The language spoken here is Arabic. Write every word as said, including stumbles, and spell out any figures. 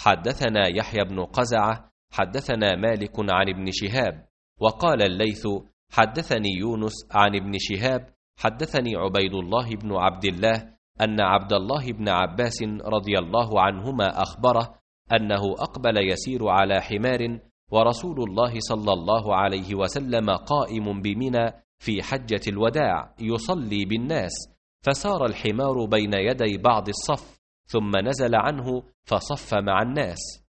حدثنا يحيى بن قزعة حدثنا مالك عن ابن شهاب. وقال الليث حدثني يونس عن ابن شهاب حدثني عبيد الله بن عبد الله أن عبد الله بن عباس رضي الله عنهما أخبره أنه أقبل يسير على حمار ورسول الله صلى الله عليه وسلم قائم بمنى في حجة الوداع يصلي بالناس، فسار الحمار بين يدي بعض الصف ثم نزل عنه فصف مع الناس.